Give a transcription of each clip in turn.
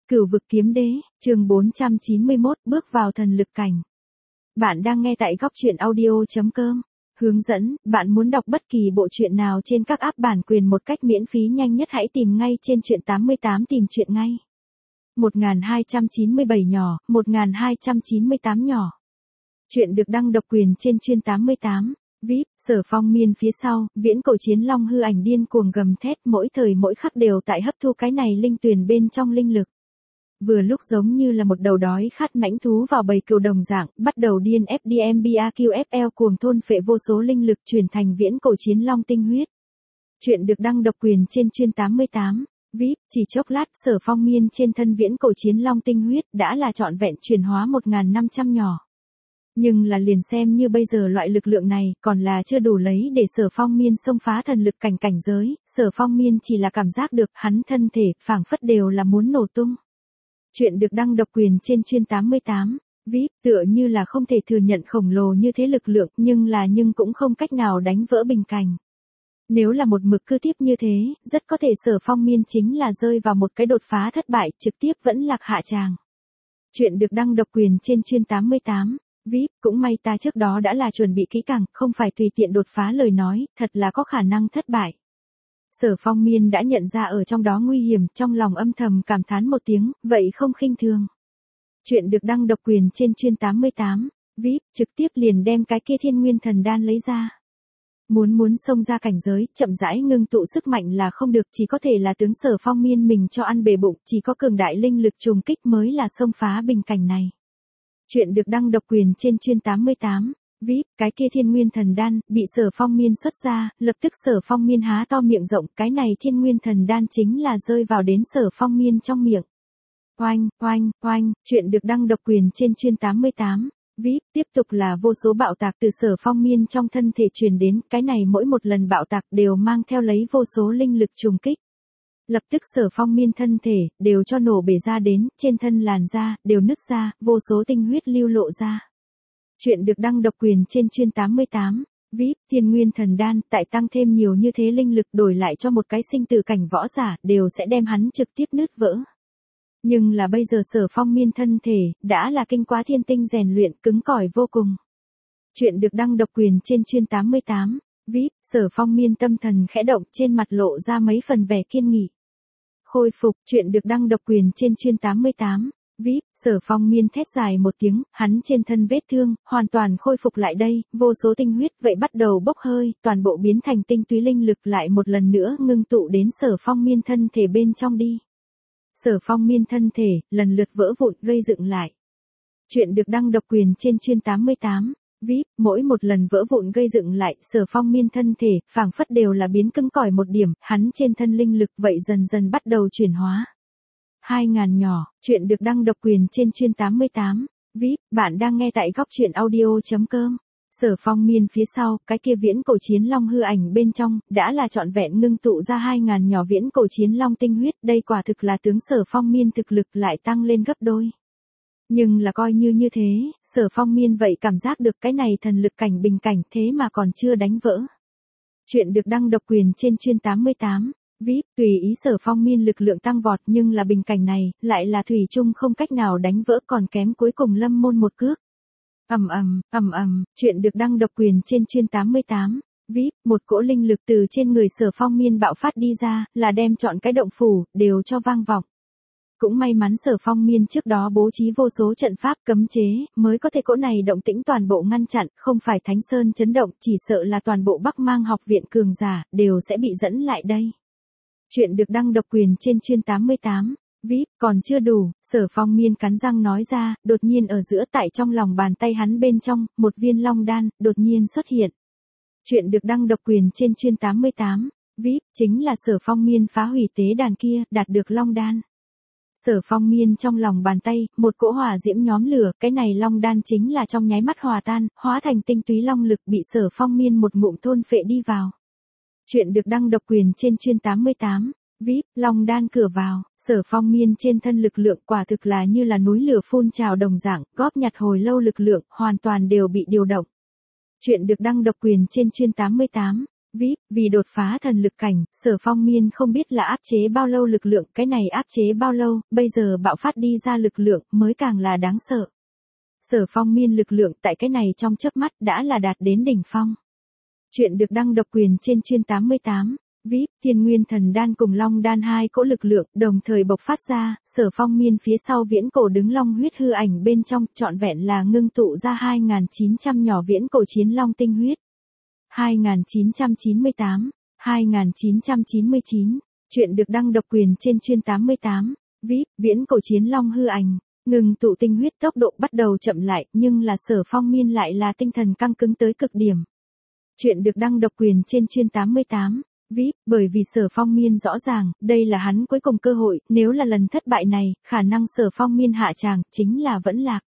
Cửu vực kiếm đế, chương 491, bước vào thần lực cảnh. Bạn đang nghe tại góc truyện audio.com. Hướng dẫn, bạn muốn đọc bất kỳ bộ truyện nào trên các app bản quyền một cách miễn phí nhanh nhất hãy tìm ngay trên truyện 88 tìm truyện ngay. 1297 nhỏ, 1298 nhỏ. Truyện được đăng độc quyền trên truyện 88. VIP, Sở Phong Miên phía sau, viễn cổ chiến long hư ảnh điên cuồng gầm thét mỗi thời mỗi khắc đều tại hấp thu cái này linh tuyền bên trong linh lực. Vừa lúc giống như là một đầu đói khát mãnh thú vào bầy cừu đồng dạng, bắt đầu điên FDMBAQFL cuồng thôn phệ vô số linh lực chuyển thành viễn cổ chiến long tinh huyết. Truyện được đăng độc quyền trên truyện 88. VIP, chỉ chốc lát Sở Phong Miên trên thân viễn cổ chiến long tinh huyết đã là trọn vẹn chuyển hóa 1500 nhỏ. Nhưng là liền xem như bây giờ loại lực lượng này còn là chưa đủ lấy để Sở Phong Miên xông phá thần lực cảnh giới, Sở Phong Miên chỉ là cảm giác được hắn thân thể phảng phất đều là muốn nổ tung. Chuyện được đăng độc quyền trên truyện 88. VIP, tựa như là không thể thừa nhận khổng lồ như thế lực lượng nhưng cũng không cách nào đánh vỡ bình cảnh. Nếu là một mực cứ tiếp như thế, rất có thể Sở Phong Miên chính là rơi vào một cái đột phá thất bại trực tiếp vẫn lạc hạ tràng. Chuyện được đăng độc quyền trên truyện 88. VIP, cũng may ta trước đó đã là chuẩn bị kỹ càng, không phải tùy tiện đột phá lời nói, thật là có khả năng thất bại. Sở Phong Miên đã nhận ra ở trong đó nguy hiểm, trong lòng âm thầm cảm thán một tiếng, vậy không khinh thường. Chuyện được đăng độc quyền trên truyện 88. VIP, trực tiếp liền đem cái kia thiên nguyên thần đan lấy ra. Muốn xông ra cảnh giới, chậm rãi ngưng tụ sức mạnh là không được, chỉ có thể là tướng Sở Phong Miên mình cho ăn bể bụng, chỉ có cường đại linh lực trùng kích mới là xông phá bình cảnh này. Chuyện được đăng độc quyền trên truyện 88. VIP, cái kia thiên nguyên thần đan, bị Sở Phong Miên xuất ra, lập tức Sở Phong Miên há to miệng rộng, cái này thiên nguyên thần đan chính là rơi vào đến Sở Phong Miên trong miệng. Oanh, oanh, oanh, chuyện được đăng độc quyền trên truyện 88. VIP, tiếp tục là vô số bạo tạc từ Sở Phong Miên trong thân thể truyền đến, cái này mỗi một lần bạo tạc đều mang theo lấy vô số linh lực trùng kích. Lập tức Sở Phong Miên thân thể, đều cho nổ bể ra đến, trên thân làn da, đều nứt ra, vô số tinh huyết lưu lộ ra. Chuyện được đăng độc quyền trên truyện 88. VIP, thiên nguyên thần đan, tại tăng thêm nhiều như thế linh lực đổi lại cho một cái sinh tử cảnh võ giả, đều sẽ đem hắn trực tiếp nứt vỡ. Nhưng là bây giờ Sở Phong Miên thân thể, đã là kinh quá thiên tinh rèn luyện, cứng cỏi vô cùng. Chuyện được đăng độc quyền trên truyện 88. VIP, Sở Phong Miên tâm thần khẽ động, trên mặt lộ ra mấy phần vẻ kiên nghị. Khôi phục, chuyện được đăng độc quyền trên truyện 88. VIP, Sở Phong Miên thét dài một tiếng, hắn trên thân vết thương, hoàn toàn khôi phục lại đây, vô số tinh huyết vậy bắt đầu bốc hơi, toàn bộ biến thành tinh túy linh lực lại một lần nữa ngưng tụ đến Sở Phong Miên thân thể bên trong đi. Sở Phong Miên thân thể, lần lượt vỡ vụn gây dựng lại. Chuyện được đăng độc quyền trên truyện 88. VIP, mỗi một lần vỡ vụn gây dựng lại, Sở Phong Miên thân thể, phảng phất đều là biến cứng cỏi một điểm, hắn trên thân linh lực vậy dần dần bắt đầu chuyển hóa. 2000 nhỏ, chuyện được đăng độc quyền trên truyện 88. VIP, bạn đang nghe tại góc truyện audio.com. Sở Phong Miên phía sau, cái kia viễn cổ chiến long hư ảnh bên trong, đã là trọn vẹn ngưng tụ ra 2000 nhỏ viễn cổ chiến long tinh huyết, đây quả thực là tướng Sở Phong Miên thực lực lại tăng lên gấp đôi. Nhưng là coi như thế, Sở Phong Miên vậy cảm giác được cái này thần lực cảnh bình cảnh thế mà còn chưa đánh vỡ. Chuyện được đăng độc quyền trên truyện 88. VIP, tùy ý Sở Phong Miên lực lượng tăng vọt nhưng là bình cảnh này, lại là thủy chung không cách nào đánh vỡ còn kém cuối cùng lâm môn một cước. Chuyện được đăng độc quyền trên truyện 88. VIP, một cỗ linh lực từ trên người Sở Phong Miên bạo phát đi ra, là đem chọn cái động phủ, đều cho vang vọng. Cũng may mắn Sở Phong Miên trước đó bố trí vô số trận pháp cấm chế, mới có thể cỗ này động tĩnh toàn bộ ngăn chặn, không phải Thánh Sơn chấn động, chỉ sợ là toàn bộ Bắc Mang học viện cường giả, đều sẽ bị dẫn lại đây. Chuyện được đăng độc quyền trên truyện 88. VIP, còn chưa đủ, Sở Phong Miên cắn răng nói ra, đột nhiên ở giữa tại trong lòng bàn tay hắn bên trong, một viên long đan, đột nhiên xuất hiện. Chuyện được đăng độc quyền trên truyện 88. VIP, chính là Sở Phong Miên phá hủy tế đàn kia, đạt được long đan. Sở Phong Miên trong lòng bàn tay, một cỗ hỏa diễm nhóm lửa, cái này long đan chính là trong nháy mắt hòa tan, hóa thành tinh túy long lực bị Sở Phong Miên một ngụm thôn phệ đi vào. Chuyện được đăng độc quyền trên truyện 88. VIP, long đan cửa vào, Sở Phong Miên trên thân lực lượng quả thực là như là núi lửa phun trào đồng dạng, góp nhặt hồi lâu lực lượng, hoàn toàn đều bị điều động. Chuyện được đăng độc quyền trên truyện 88. VIP, vì đột phá thần lực cảnh, Sở Phong Miên không biết là áp chế bao lâu lực lượng, cái này áp chế bao lâu, bây giờ bạo phát đi ra lực lượng mới càng là đáng sợ. Sở Phong Miên lực lượng tại cái này trong chớp mắt đã là đạt đến đỉnh phong. Chuyện được đăng độc quyền trên chuyên 88. VIP, Thiên Nguyên Thần Đan cùng Long Đan hai cỗ lực lượng đồng thời bộc phát ra, Sở Phong Miên phía sau viễn cổ đứng long huyết hư ảnh bên trong, trọn vẹn là ngưng tụ ra 2.900 nhỏ viễn cổ chiến long tinh huyết. 2998, 2999. Chuyện được đăng độc quyền trên chuyên 88. VIP, viễn cổ chiến long hư ảnh, ngừng tụ tinh huyết tốc độ bắt đầu chậm lại, nhưng là Sở Phong Miên lại là tinh thần căng cứng tới cực điểm. Chuyện được đăng độc quyền trên chuyên 88. VIP, bởi vì Sở Phong Miên rõ ràng, đây là hắn cuối cùng cơ hội, nếu là lần thất bại này, khả năng Sở Phong Miên hạ tràng, chính là vẫn lạc.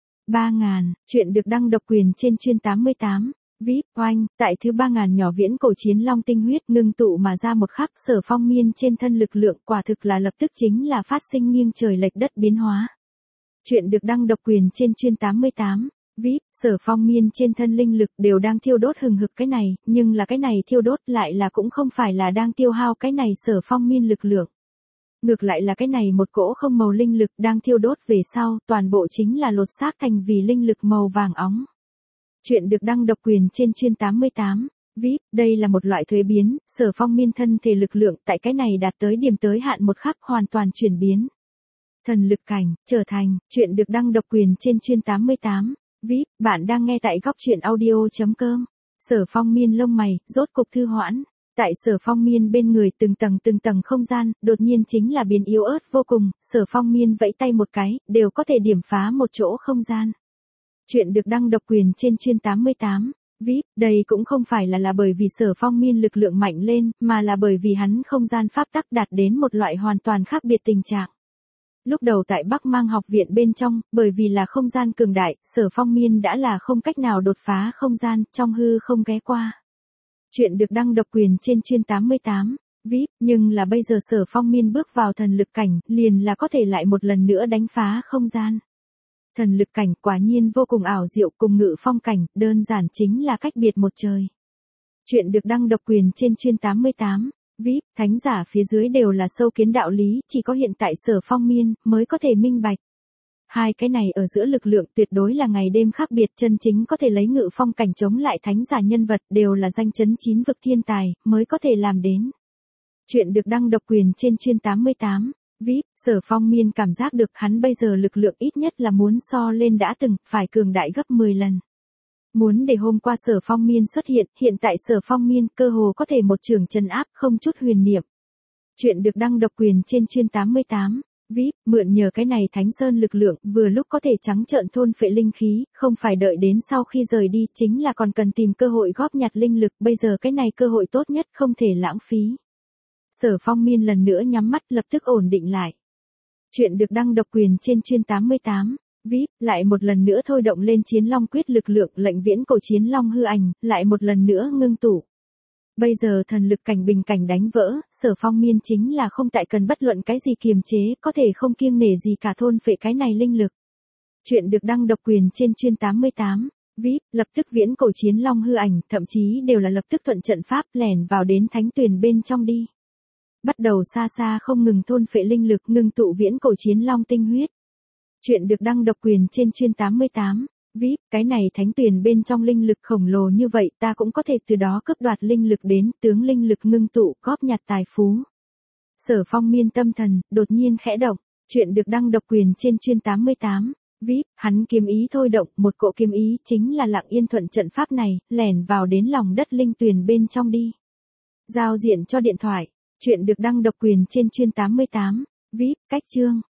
3000, chuyện được đăng độc quyền trên chuyên 88. VIP, oanh, tại thứ 3000 nhỏ viễn cổ chiến long tinh huyết ngưng tụ mà ra một khắc, Sở Phong Miên trên thân lực lượng quả thực là lập tức chính là phát sinh nghiêng trời lệch đất biến hóa. Chuyện được đăng độc quyền trên chuyên 88. VIP, Sở Phong Miên trên thân linh lực đều đang thiêu đốt hừng hực cái này, nhưng là cái này thiêu đốt lại là cũng không phải là đang tiêu hao cái này Sở Phong Miên lực lượng. Ngược lại là cái này một cỗ không màu linh lực đang thiêu đốt về sau, toàn bộ chính là lột xác thành vì linh lực màu vàng óng. Chuyện được đăng độc quyền trên chuyên 88. VIP, đây là một loại thuế biến, Sở Phong Miên thân thể lực lượng tại cái này đạt tới điểm tới hạn một khắc hoàn toàn chuyển biến. Thần lực cảnh, trở thành, chuyện được đăng độc quyền trên chuyên 88. VIP, bạn đang nghe tại góc truyện audio.com. Sở Phong Miên lông mày, rốt cục thư hoãn. Tại Sở Phong Miên bên người từng tầng không gian, đột nhiên chính là biến yếu ớt vô cùng, Sở Phong Miên vẫy tay một cái, đều có thể điểm phá một chỗ không gian. Chuyện được đăng độc quyền trên chuyên 88. VIP, đây cũng không phải là bởi vì Sở Phong Miên lực lượng mạnh lên, mà là bởi vì hắn không gian pháp tắc đạt đến một loại hoàn toàn khác biệt tình trạng. Lúc đầu tại Bắc Mang học viện bên trong, bởi vì là không gian cường đại, Sở Phong Miên đã là không cách nào đột phá không gian, trong hư không ghé qua. Chuyện được đăng độc quyền trên chuyên 88. VIP, nhưng là bây giờ Sở Phong Miên bước vào thần lực cảnh, liền là có thể lại một lần nữa đánh phá không gian. Thần lực cảnh quả nhiên vô cùng ảo diệu, cùng ngự phong cảnh, đơn giản chính là cách biệt một trời. Chuyện được đăng độc quyền trên chuyên 88. VIP, thánh giả phía dưới đều là sâu kiến đạo lý, chỉ có hiện tại Sở Phong Miên mới có thể minh bạch. Hai cái này ở giữa lực lượng tuyệt đối là ngày đêm khác biệt, chân chính có thể lấy ngự phong cảnh chống lại thánh giả nhân vật đều là danh chấn 9 vực thiên tài, mới có thể làm đến. Chuyện được đăng độc quyền trên chuyên 88. VIP, Sở Phong Miên cảm giác được hắn bây giờ lực lượng ít nhất là muốn so lên đã từng, phải cường đại gấp 10 lần. Muốn để hôm qua Sở Phong Miên xuất hiện tại Sở Phong Miên cơ hồ có thể một trường trấn áp không chút huyền niệm. Chuyện được đăng độc quyền trên chuyên 88. VIP, mượn nhờ cái này Thánh Sơn lực lượng, vừa lúc có thể trắng trợn thôn phệ linh khí, không phải đợi đến sau khi rời đi, chính là còn cần tìm cơ hội góp nhặt linh lực, bây giờ cái này cơ hội tốt nhất không thể lãng phí. Sở Phong Miên lần nữa nhắm mắt lập tức ổn định lại. Chuyện được đăng độc quyền trên chuyên 88. VIP, lại một lần nữa thôi động lên chiến long quyết lực lượng, lệnh viễn cổ chiến long hư ảnh, lại một lần nữa ngưng tụ. Bây giờ thần lực cảnh bình cảnh đánh vỡ, Sở Phong Miên chính là không tại cần bất luận cái gì kiềm chế, có thể không kiêng nể gì cả thôn phệ cái này linh lực. Chuyện được đăng độc quyền trên chuyên 88. VIP, lập tức viễn cổ chiến long hư ảnh, thậm chí đều là lập tức thuận trận pháp lẻn vào đến thánh tuyền bên trong đi. Bắt đầu xa xa không ngừng thôn phệ linh lực, ngưng tụ viễn cổ chiến long tinh huyết. Chuyện được đăng độc quyền trên chuyên 88. VIP, cái này thánh tuyền bên trong linh lực khổng lồ như vậy, ta cũng có thể từ đó cướp đoạt linh lực đến, tướng linh lực ngưng tụ, góp nhặt tài phú. Sở Phong Miên tâm thần, đột nhiên khẽ động. Chuyện được đăng độc quyền trên chuyên 88. VIP, hắn kiếm ý thôi động, một cỗ kiếm ý chính là lặng yên thuận trận pháp này, lẻn vào đến lòng đất linh tuyền bên trong đi. Giao diện cho điện thoại. Chuyện được đăng độc quyền trên chuyên 88. VIP, cách chương.